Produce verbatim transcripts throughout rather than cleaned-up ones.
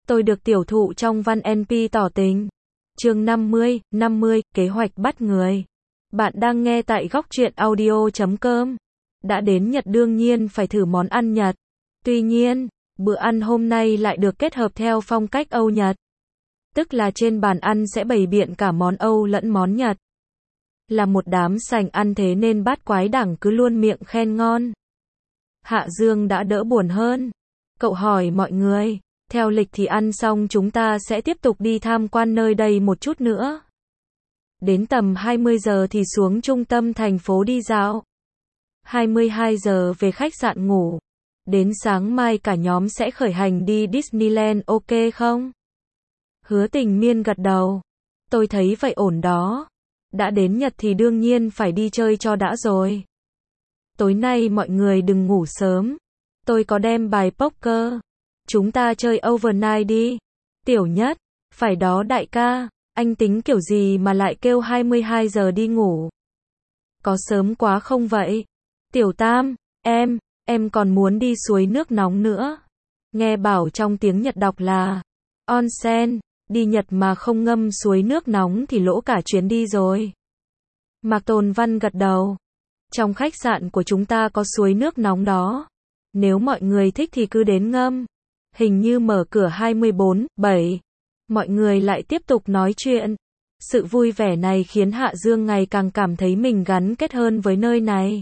Tôi được tiểu thụ trong văn en pê tỏ tình. Chương năm mươi, năm mươi, kế hoạch bắt người. Bạn đang nghe tại góc truyện audio chấm com. Đã đến Nhật đương nhiên phải thử món ăn Nhật. Tuy nhiên, bữa ăn hôm nay lại được kết hợp theo phong cách Âu Nhật. Tức là trên bàn ăn sẽ bày biện cả món Âu lẫn món Nhật. Là một đám sành ăn thế nên bát quái đảng cứ luôn miệng khen ngon. Hạ Dương đã đỡ buồn hơn. Cậu hỏi mọi người, theo lịch thì ăn xong chúng ta sẽ tiếp tục đi tham quan nơi đây một chút nữa. Đến tầm hai mươi giờ thì xuống trung tâm thành phố đi dạo. hai mươi hai giờ về khách sạn ngủ. Đến sáng mai cả nhóm sẽ khởi hành đi Disneyland, ok không? Hứa Tình Miên gật đầu. Tôi thấy vậy ổn đó. Đã đến Nhật thì đương nhiên phải đi chơi cho đã rồi. Tối nay mọi người đừng ngủ sớm. Tôi có đem bài poker. Chúng ta chơi overnight đi. Tiểu Nhất, phải đó đại ca, anh tính kiểu gì mà lại kêu hai mươi hai giờ đi ngủ? Có sớm quá không vậy? Tiểu Tam, em, em còn muốn đi suối nước nóng nữa. Nghe bảo trong tiếng Nhật đọc là onsen, đi Nhật mà không ngâm suối nước nóng thì lỗ cả chuyến đi rồi. Mạc Tồn Văn gật đầu. Trong khách sạn của chúng ta có suối nước nóng đó. Nếu mọi người thích thì cứ đến ngâm. Hình như mở cửa hai mươi bốn, bảy. Mọi người lại tiếp tục nói chuyện. Sự vui vẻ này khiến Hạ Dương ngày càng cảm thấy mình gắn kết hơn với nơi này.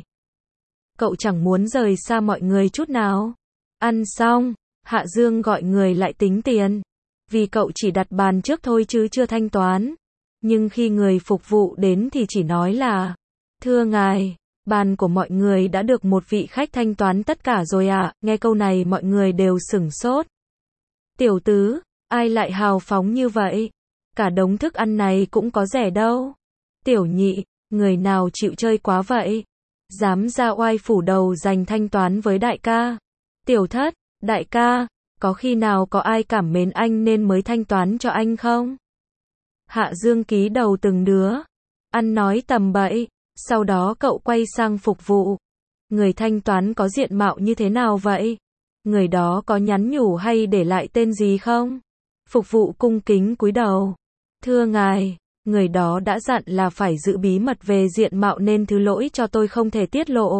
Cậu chẳng muốn rời xa mọi người chút nào. Ăn xong, Hạ Dương gọi người lại tính tiền. Vì cậu chỉ đặt bàn trước thôi chứ chưa thanh toán. Nhưng khi người phục vụ đến thì chỉ nói là, thưa ngài, bàn của mọi người đã được một vị khách thanh toán tất cả rồi ạ. À. Nghe câu này mọi người đều sửng sốt. Tiểu Tứ, ai lại hào phóng như vậy? Cả đống thức ăn này cũng có rẻ đâu. Tiểu Nhị, người nào chịu chơi quá vậy? Dám ra oai phủ đầu giành thanh toán với đại ca. Tiểu Thất, đại ca, có khi nào có ai cảm mến anh nên mới thanh toán cho anh không? Hạ Dương ký đầu từng đứa. Ăn nói tầm bậy. Sau đó cậu quay sang phục vụ. Người thanh toán có diện mạo như thế nào vậy? Người đó có nhắn nhủ hay để lại tên gì không? Phục vụ cung kính cúi đầu. Thưa ngài, người đó đã dặn là phải giữ bí mật về diện mạo nên thứ lỗi cho tôi không thể tiết lộ.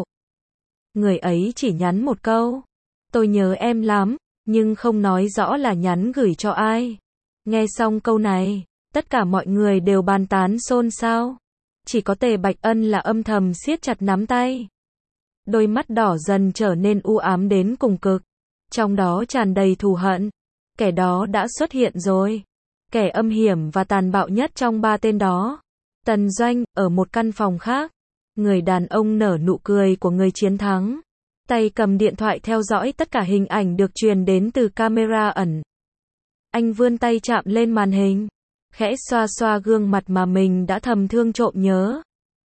Người ấy chỉ nhắn một câu. Tôi nhớ em lắm, nhưng không nói rõ là nhắn gửi cho ai. Nghe xong câu này, tất cả mọi người đều bàn tán xôn xao. Chỉ có Tề Bạch Ân là âm thầm siết chặt nắm tay. Đôi mắt đỏ dần trở nên u ám đến cùng cực. Trong đó tràn đầy thù hận. Kẻ đó đã xuất hiện rồi. Kẻ âm hiểm và tàn bạo nhất trong ba tên đó. Tần Doanh, ở một căn phòng khác. Người đàn ông nở nụ cười của người chiến thắng. Tay cầm điện thoại theo dõi tất cả hình ảnh được truyền đến từ camera ẩn. Anh vươn tay chạm lên màn hình. Khẽ xoa xoa gương mặt mà mình đã thầm thương trộm nhớ.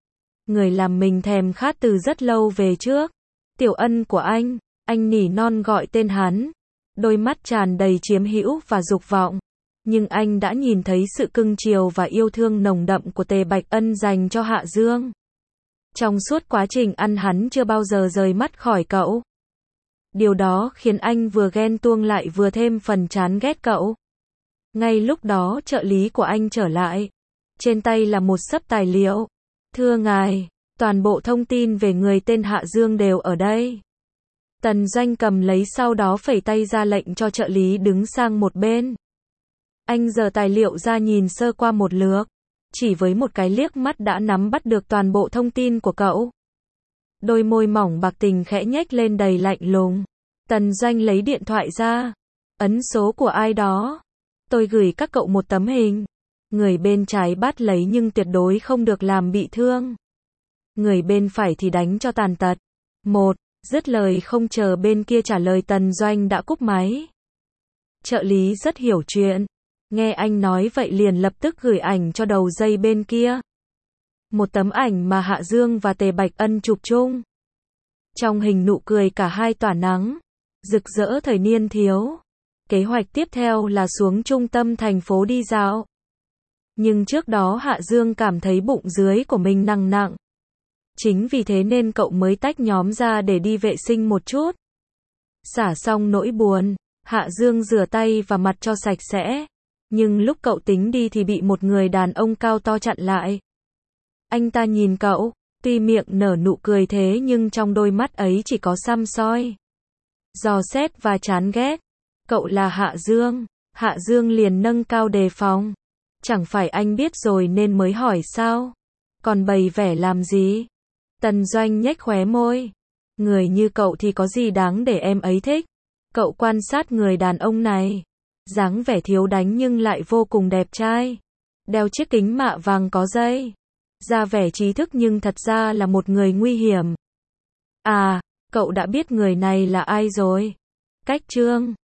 Người làm mình thèm khát từ rất lâu về trước. Tiểu Ân của anh, anh nỉ non gọi tên hắn. Đôi mắt tràn đầy chiếm hữu và dục vọng. Nhưng anh đã nhìn thấy sự cưng chiều và yêu thương nồng đậm của Tề Bạch Ân dành cho Hạ Dương. Trong suốt quá trình ăn hắn chưa bao giờ rời mắt khỏi cậu. Điều đó khiến anh vừa ghen tuông lại vừa thêm phần chán ghét cậu. Ngay lúc đó trợ lý của anh trở lại. Trên tay là một xấp tài liệu. Thưa ngài, toàn bộ thông tin về người tên Hạ Dương đều ở đây. Tần Doanh cầm lấy sau đó phẩy tay ra lệnh cho trợ lý đứng sang một bên. Anh giở tài liệu ra nhìn sơ qua một lượt. Chỉ với một cái liếc mắt đã nắm bắt được toàn bộ thông tin của cậu. Đôi môi mỏng bạc tình khẽ nhếch lên đầy lạnh lùng. Tần Doanh lấy điện thoại ra. Ấn số của ai đó. Tôi gửi các cậu một tấm hình. Người bên trái bắt lấy nhưng tuyệt đối không được làm bị thương. Người bên phải thì đánh cho tàn tật. Một, dứt lời không chờ bên kia trả lời Tần Doanh đã cúp máy. Trợ lý rất hiểu chuyện. Nghe anh nói vậy liền lập tức gửi ảnh cho đầu dây bên kia. Một tấm ảnh mà Hạ Dương và Tề Bạch Ân chụp chung. Trong hình nụ cười cả hai tỏa nắng. Rực rỡ thời niên thiếu. Kế hoạch tiếp theo là xuống trung tâm thành phố đi dạo. Nhưng trước đó Hạ Dương cảm thấy bụng dưới của mình nặng nặng. Chính vì thế nên cậu mới tách nhóm ra để đi vệ sinh một chút. Xả xong nỗi buồn, Hạ Dương rửa tay và mặt cho sạch sẽ. Nhưng lúc cậu tính đi thì bị một người đàn ông cao to chặn lại. Anh ta nhìn cậu, tuy miệng nở nụ cười thế nhưng trong đôi mắt ấy chỉ có săm soi, dò xét và chán ghét. Cậu là Hạ Dương. Hạ Dương liền nâng cao đề phòng. Chẳng phải anh biết rồi nên mới hỏi sao? Còn bày vẻ làm gì? Tần Doanh nhếch khóe môi. Người như cậu thì có gì đáng để em ấy thích? Cậu quan sát người đàn ông này. Dáng vẻ thiếu đánh nhưng lại vô cùng đẹp trai. Đeo chiếc kính mạ vàng có dây. Ra vẻ trí thức nhưng thật ra là một người nguy hiểm. À, cậu đã biết người này là ai rồi? Cách Trương.